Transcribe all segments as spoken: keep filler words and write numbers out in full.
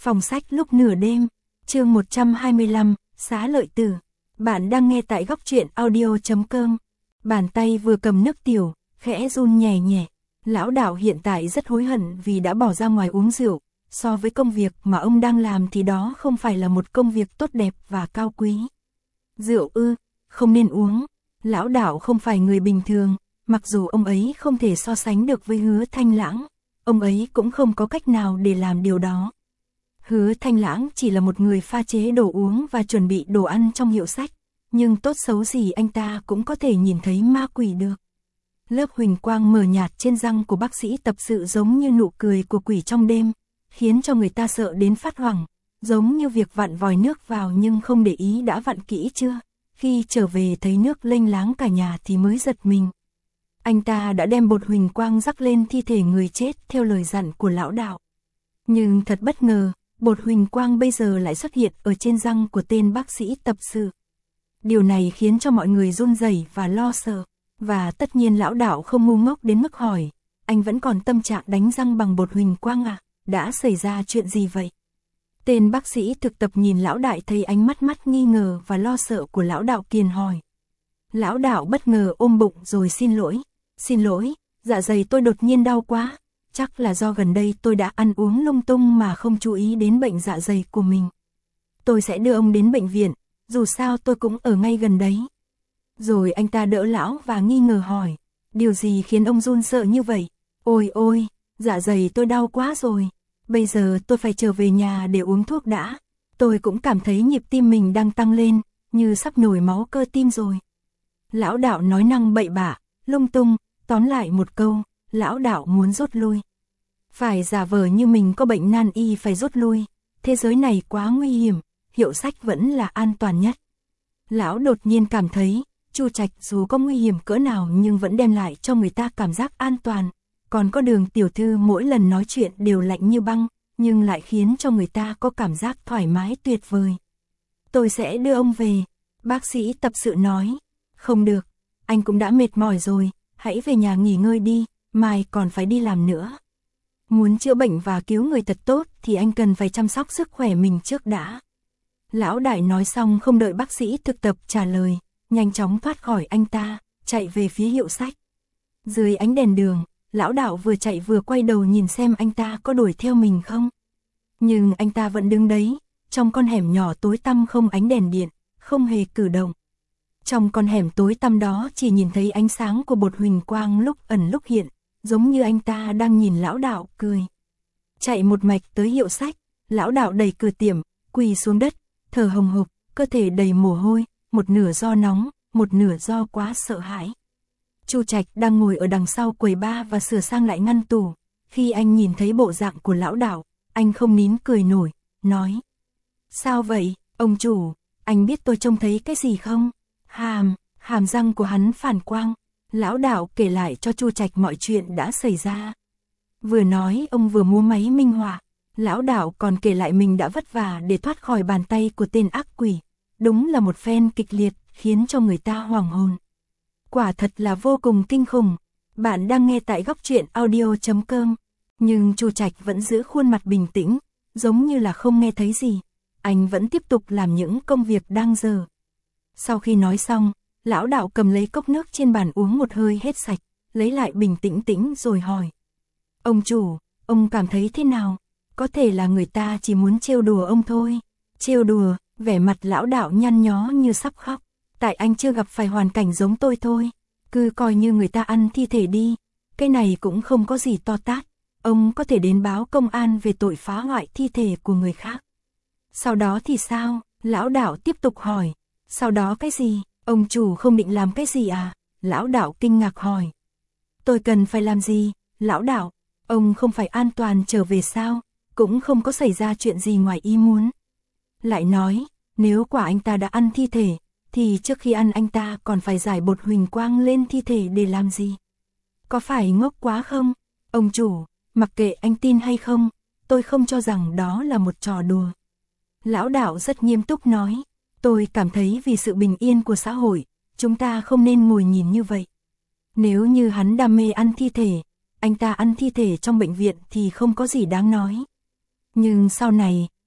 Phòng sách lúc nửa đêm, chương một trăm hai mươi lăm, Xá Lợi Tử. Bạn đang nghe tại góc truyện audio chấm com. Bàn tay vừa cầm nước tiểu, khẽ run nhẹ nhẹ. Lão đạo hiện tại rất hối hận vì đã bỏ ra ngoài uống rượu. So với công việc mà ông đang làm thì đó không phải là một công việc tốt đẹp và cao quý. Rượu ư, không nên uống. Lão đạo không phải người bình thường, mặc dù ông ấy không thể so sánh được với Hứa Thanh Lãng, ông ấy cũng không có cách nào để làm điều đó. Hứa Thanh Lãng chỉ là một người pha chế đồ uống và chuẩn bị đồ ăn trong hiệu sách, nhưng tốt xấu gì anh ta cũng có thể nhìn thấy ma quỷ được. Lớp huỳnh quang mờ nhạt trên răng của bác sĩ tập sự giống như nụ cười của quỷ trong đêm, khiến cho người ta sợ đến phát hoảng, giống như việc vặn vòi nước vào nhưng không để ý đã vặn kỹ chưa, khi trở về thấy nước lênh láng cả nhà thì mới giật mình. Anh ta đã đem bột huỳnh quang rắc lên thi thể người chết theo lời dặn của lão đạo. Nhưng thật bất ngờ, bột huỳnh quang bây giờ lại xuất hiện ở trên răng của tên bác sĩ tập sự. Điều này khiến cho mọi người run rẩy và lo sợ, và tất nhiên lão đạo không ngu ngốc đến mức hỏi, anh vẫn còn tâm trạng đánh răng bằng bột huỳnh quang à, đã xảy ra chuyện gì vậy? Tên bác sĩ thực tập nhìn lão đại thấy ánh mắt mắt nghi ngờ và lo sợ của lão đạo kiền hỏi. Lão đạo bất ngờ ôm bụng rồi xin lỗi, xin lỗi, dạ dày tôi đột nhiên đau quá. Chắc là do gần đây tôi đã ăn uống lung tung mà không chú ý đến bệnh dạ dày của mình. Tôi sẽ đưa ông đến bệnh viện, dù sao tôi cũng ở ngay gần đấy. Rồi anh ta đỡ lão và nghi ngờ hỏi, điều gì khiến ông run sợ như vậy? Ôi ôi, dạ dày tôi đau quá rồi, bây giờ tôi phải trở về nhà để uống thuốc đã. Tôi cũng cảm thấy nhịp tim mình đang tăng lên, như sắp nổi máu cơ tim rồi. Lão đạo nói năng bậy bạ, lung tung, tóm lại một câu, lão đạo muốn rút lui. Phải giả vờ như mình có bệnh nan y phải rút lui, thế giới này quá nguy hiểm, hiệu sách vẫn là an toàn nhất. Lão đột nhiên cảm thấy, Chu Trạch dù có nguy hiểm cỡ nào nhưng vẫn đem lại cho người ta cảm giác an toàn, còn có Đường tiểu thư mỗi lần nói chuyện đều lạnh như băng, nhưng lại khiến cho người ta có cảm giác thoải mái tuyệt vời. Tôi sẽ đưa ông về, bác sĩ tập sự nói. Không được, anh cũng đã mệt mỏi rồi, hãy về nhà nghỉ ngơi đi, mai còn phải đi làm nữa. Muốn chữa bệnh và cứu người thật tốt thì anh cần phải chăm sóc sức khỏe mình trước đã. Lão đại nói xong không đợi bác sĩ thực tập trả lời, nhanh chóng thoát khỏi anh ta, chạy về phía hiệu sách. Dưới ánh đèn đường, lão đạo vừa chạy vừa quay đầu nhìn xem anh ta có đuổi theo mình không. Nhưng anh ta vẫn đứng đấy, trong con hẻm nhỏ tối tăm không ánh đèn điện, không hề cử động. Trong con hẻm tối tăm đó chỉ nhìn thấy ánh sáng của bột huỳnh quang lúc ẩn lúc hiện, giống như anh ta đang nhìn lão đạo cười. Chạy một mạch tới hiệu sách, lão đạo đẩy cửa tiệm, quỳ xuống đất, thở hồng hộc, cơ thể đầy mồ hôi, một nửa do nóng, một nửa do quá sợ hãi. Chu Trạch đang ngồi ở đằng sau quầy ba và sửa sang lại ngăn tủ. Khi anh nhìn thấy bộ dạng của lão đạo, anh không nín cười nổi, nói. Sao vậy, ông chủ, anh biết tôi trông thấy cái gì không? Hàm, hàm răng của hắn phản quang. Lão đạo kể lại cho Chu Trạch mọi chuyện đã xảy ra. Vừa nói ông vừa múa máy minh họa. Lão đạo còn kể lại mình đã vất vả để thoát khỏi bàn tay của tên ác quỷ. Đúng là một phen kịch liệt, khiến cho người ta hoảng hồn. Quả thật là vô cùng kinh khủng. Bạn đang nghe tại góc truyện audio chấm com. Nhưng Chu Trạch vẫn giữ khuôn mặt bình tĩnh, giống như là không nghe thấy gì. Anh vẫn tiếp tục làm những công việc đang dở. Sau khi nói xong, lão đạo cầm lấy cốc nước trên bàn uống một hơi hết sạch, lấy lại bình tĩnh tĩnh rồi hỏi. Ông chủ, ông cảm thấy thế nào? Có thể là người ta chỉ muốn trêu đùa ông thôi. Trêu đùa, vẻ mặt lão đạo nhăn nhó như sắp khóc. Tại anh chưa gặp phải hoàn cảnh giống tôi thôi. Cứ coi như người ta ăn thi thể đi. Cái này cũng không có gì to tát. Ông có thể đến báo công an về tội phá hoại thi thể của người khác. Sau đó thì sao? Lão đạo tiếp tục hỏi. Sau đó cái gì? Ông chủ không định làm cái gì à? Lão đạo kinh ngạc hỏi. Tôi cần phải làm gì? Lão đạo, ông không phải an toàn trở về sao? Cũng không có xảy ra chuyện gì ngoài ý muốn. Lại nói, nếu quả anh ta đã ăn thi thể, thì trước khi ăn anh ta còn phải giải bột huỳnh quang lên thi thể để làm gì? Có phải ngốc quá không? Ông chủ, mặc kệ anh tin hay không, tôi không cho rằng đó là một trò đùa. Lão đạo rất nghiêm túc nói. Tôi cảm thấy vì sự bình yên của xã hội, chúng ta không nên ngồi nhìn như vậy. Nếu như hắn đam mê ăn thi thể, anh ta ăn thi thể trong bệnh viện thì không có gì đáng nói. Nhưng sau này,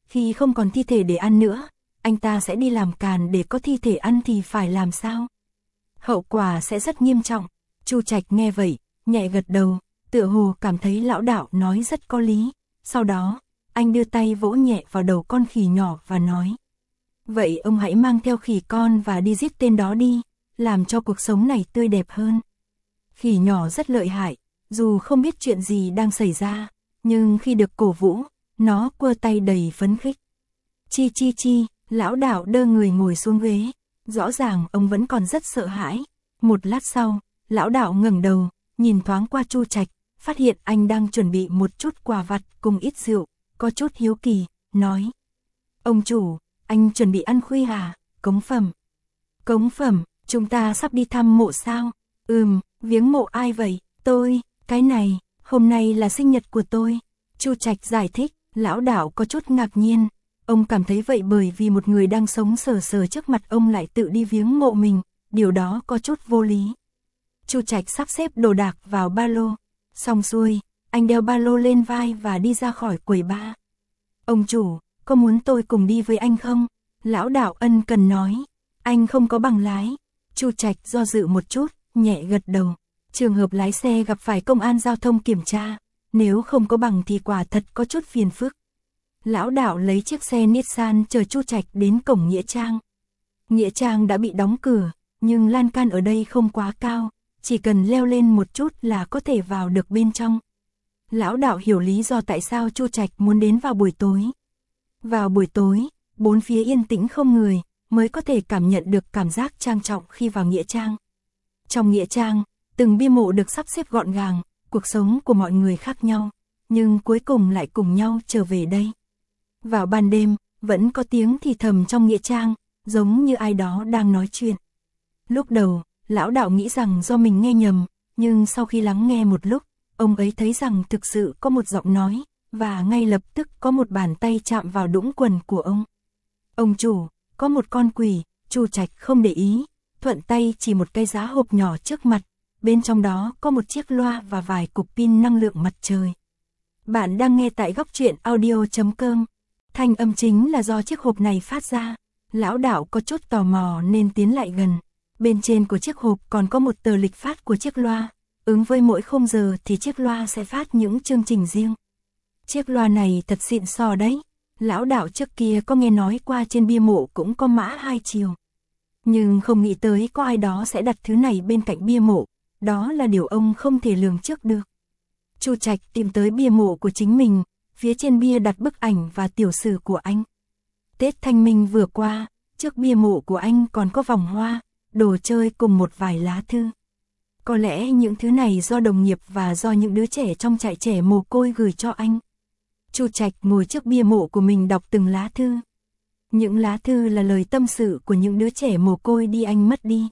khi không còn thi thể để ăn nữa, anh ta sẽ đi làm càn để có thi thể ăn thì phải làm sao? Hậu quả sẽ rất nghiêm trọng. Chu Trạch nghe vậy, nhẹ gật đầu, tựa hồ cảm thấy lão đạo nói rất có lý. Sau đó, anh đưa tay vỗ nhẹ vào đầu con khỉ nhỏ và nói: vậy ông hãy mang theo khỉ con và đi giết tên đó đi, làm cho cuộc sống này tươi đẹp hơn. Khỉ nhỏ rất lợi hại, dù không biết chuyện gì đang xảy ra, nhưng khi được cổ vũ, nó quơ tay đầy phấn khích. Chi chi chi, lão đạo đơ người ngồi xuống ghế, rõ ràng ông vẫn còn rất sợ hãi. Một lát sau, lão đạo ngẩng đầu, nhìn thoáng qua Chu Trạch, phát hiện anh đang chuẩn bị một chút quà vặt cùng ít rượu, có chút hiếu kỳ, nói: ông chủ, anh chuẩn bị ăn khuya à? Cống phẩm. Cống phẩm, chúng ta sắp đi thăm mộ sao? Ừm, viếng mộ ai vậy? Tôi, cái này, hôm nay là sinh nhật của tôi. Chu Trạch giải thích. Lão đạo có chút ngạc nhiên. Ông cảm thấy vậy bởi vì một người đang sống sờ sờ trước mặt ông lại tự đi viếng mộ mình, điều đó có chút vô lý. Chu Trạch sắp xếp đồ đạc vào ba lô. Xong xuôi, anh đeo ba lô lên vai và đi ra khỏi quầy bar. Ông chủ, có muốn tôi cùng đi với anh không? Lão đạo ân cần nói. Anh không có bằng lái. Chu Trạch do dự một chút, nhẹ gật đầu. Trường hợp lái xe gặp phải công an giao thông kiểm tra, nếu không có bằng thì quả thật có chút phiền phức. Lão đạo lấy chiếc xe Nissan chở Chu Trạch đến cổng nghĩa trang. Nghĩa trang đã bị đóng cửa, nhưng lan can ở đây không quá cao, chỉ cần leo lên một chút là có thể vào được bên trong. Lão đạo hiểu lý do tại sao Chu Trạch muốn đến vào buổi tối. Vào buổi tối, bốn phía yên tĩnh không người, mới có thể cảm nhận được cảm giác trang trọng khi vào nghĩa trang. Trong nghĩa trang, từng bia mộ được sắp xếp gọn gàng, cuộc sống của mọi người khác nhau, nhưng cuối cùng lại cùng nhau trở về đây. Vào ban đêm, vẫn có tiếng thì thầm trong nghĩa trang, giống như ai đó đang nói chuyện. Lúc đầu, lão đạo nghĩ rằng do mình nghe nhầm, nhưng sau khi lắng nghe một lúc, ông ấy thấy rằng thực sự có một giọng nói, và ngay lập tức có một bàn tay chạm vào đũng quần của ông. Ông chủ, có một con quỷ. Chu Trạch không để ý, thuận tay chỉ một cái giá hộp nhỏ trước mặt, bên trong đó có một chiếc loa và vài cục pin năng lượng mặt trời. Bạn đang nghe tại góc truyện audio chấm com. Thanh âm chính là do chiếc hộp này phát ra. Lão đạo có chút tò mò nên tiến lại gần. Bên trên của chiếc hộp còn có một tờ lịch phát của chiếc loa. Ứng với mỗi khung giờ thì chiếc loa sẽ phát những chương trình riêng. Chiếc loa này thật xịn sò đấy. Lão đạo trước kia có nghe nói qua trên bia mộ cũng có mã hai chiều. Nhưng không nghĩ tới có ai đó sẽ đặt thứ này bên cạnh bia mộ. Đó là điều ông không thể lường trước được. Chu Trạch tìm tới bia mộ của chính mình, phía trên bia đặt bức ảnh và tiểu sử của anh. Tết Thanh Minh vừa qua, trước bia mộ của anh còn có vòng hoa, đồ chơi cùng một vài lá thư. Có lẽ những thứ này do đồng nghiệp và do những đứa trẻ trong trại trẻ mồ côi gửi cho anh. Chu Trạch ngồi trước bia mộ của mình đọc từng lá thư. Những lá thư là lời tâm sự của những đứa trẻ mồ côi đi anh mất đi.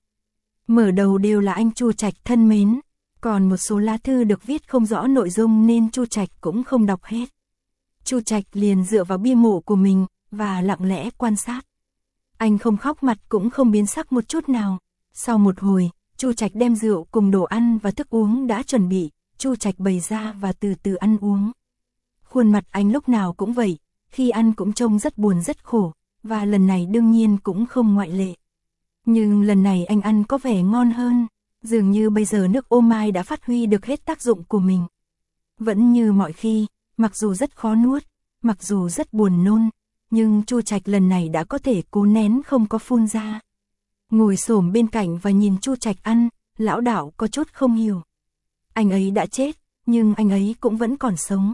Mở đầu đều là anh Chu Trạch thân mến, còn một số lá thư được viết không rõ nội dung nên Chu Trạch cũng không đọc hết. Chu Trạch liền dựa vào bia mộ của mình và lặng lẽ quan sát. Anh không khóc mặt cũng không biến sắc một chút nào. Sau một hồi, Chu Trạch đem rượu cùng đồ ăn và thức uống đã chuẩn bị, Chu Trạch bày ra và từ từ ăn uống. Khuôn mặt anh lúc nào cũng vậy, khi ăn cũng trông rất buồn rất khổ, và lần này đương nhiên cũng không ngoại lệ. Nhưng lần này anh ăn có vẻ ngon hơn, dường như bây giờ nước ô mai đã phát huy được hết tác dụng của mình. Vẫn như mọi khi, mặc dù rất khó nuốt, mặc dù rất buồn nôn, nhưng Chu Trạch lần này đã có thể cố nén không có phun ra. Ngồi xổm bên cạnh và nhìn Chu Trạch ăn, lão đạo có chút không hiểu. Anh ấy đã chết, nhưng anh ấy cũng vẫn còn sống.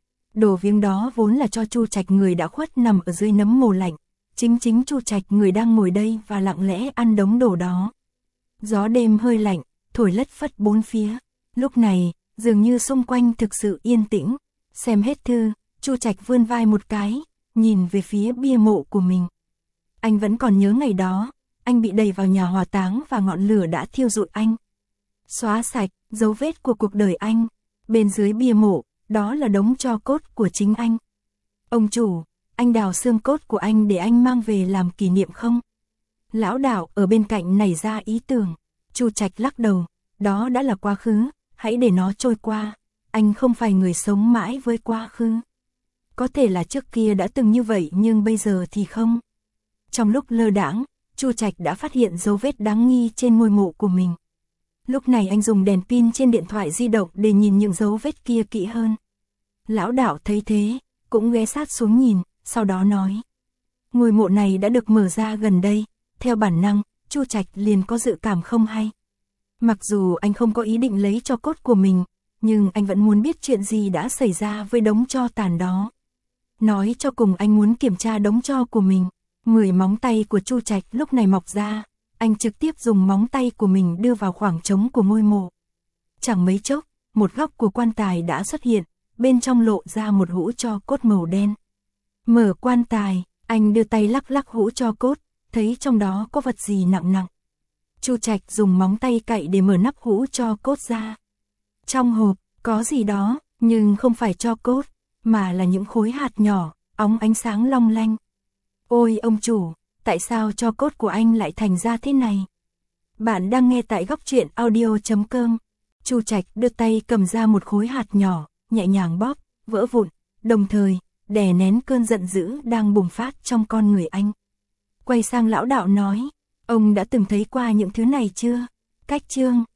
Đồ viếng đó vốn là cho Chu Trạch người đã khuất nằm ở dưới nấm mồ lạnh. Chính chính Chu Trạch người đang ngồi đây và lặng lẽ ăn đống đồ đó. Gió đêm hơi lạnh, thổi lất phất bốn phía. Lúc này, dường như xung quanh thực sự yên tĩnh. Xem hết thư, Chu Trạch vươn vai một cái, nhìn về phía bia mộ của mình. Anh vẫn còn nhớ ngày đó, anh bị đẩy vào nhà hỏa táng và ngọn lửa đã thiêu rụi anh. Xóa sạch dấu vết của cuộc đời anh. Bên dưới bia mộ, đó là đống tro cốt của chính anh. Ông chủ, anh đào xương cốt của anh để anh mang về làm kỷ niệm không? Lão đạo ở bên cạnh nảy ra ý tưởng. Chu Trạch lắc đầu, đó đã là quá khứ, hãy để nó trôi qua. Anh không phải người sống mãi với quá khứ. Có thể là trước kia đã từng như vậy nhưng bây giờ thì không. Trong lúc lơ đãng, Chu Trạch đã phát hiện dấu vết đáng nghi trên ngôi mộ của mình. Lúc này anh dùng đèn pin trên điện thoại di động để nhìn những dấu vết kia kỹ hơn. Lão đạo thấy thế, cũng ghé sát xuống nhìn, sau đó nói. Ngôi mộ này đã được mở ra gần đây, theo bản năng, Chu Trạch liền có dự cảm không hay. Mặc dù anh không có ý định lấy tro cốt của mình, nhưng anh vẫn muốn biết chuyện gì đã xảy ra với đống tro tàn đó. Nói cho cùng anh muốn kiểm tra đống tro của mình. Mười móng tay của Chu Trạch lúc này mọc ra, anh trực tiếp dùng móng tay của mình đưa vào khoảng trống của ngôi mộ. Chẳng mấy chốc, một góc của quan tài đã xuất hiện, bên trong lộ ra một hũ tro cốt màu đen. Mở quan tài, anh đưa tay lắc lắc hũ tro cốt, thấy trong đó có vật gì nặng nặng. Chu Trạch dùng móng tay cạy để mở nắp hũ tro cốt ra. Trong hộp, có gì đó, nhưng không phải tro cốt, mà là những khối hạt nhỏ, óng ánh sáng long lanh. Ôi ông chủ, tại sao tro cốt của anh lại thành ra thế này? Bạn đang nghe tại góc truyện audio chấm com. Chu Trạch đưa tay cầm ra một khối hạt nhỏ, nhẹ nhàng bóp, vỡ vụn, đồng thời, đè nén cơn giận dữ đang bùng phát trong con người anh. Quay sang lão đạo nói, ông đã từng thấy qua những thứ này chưa? Cách chương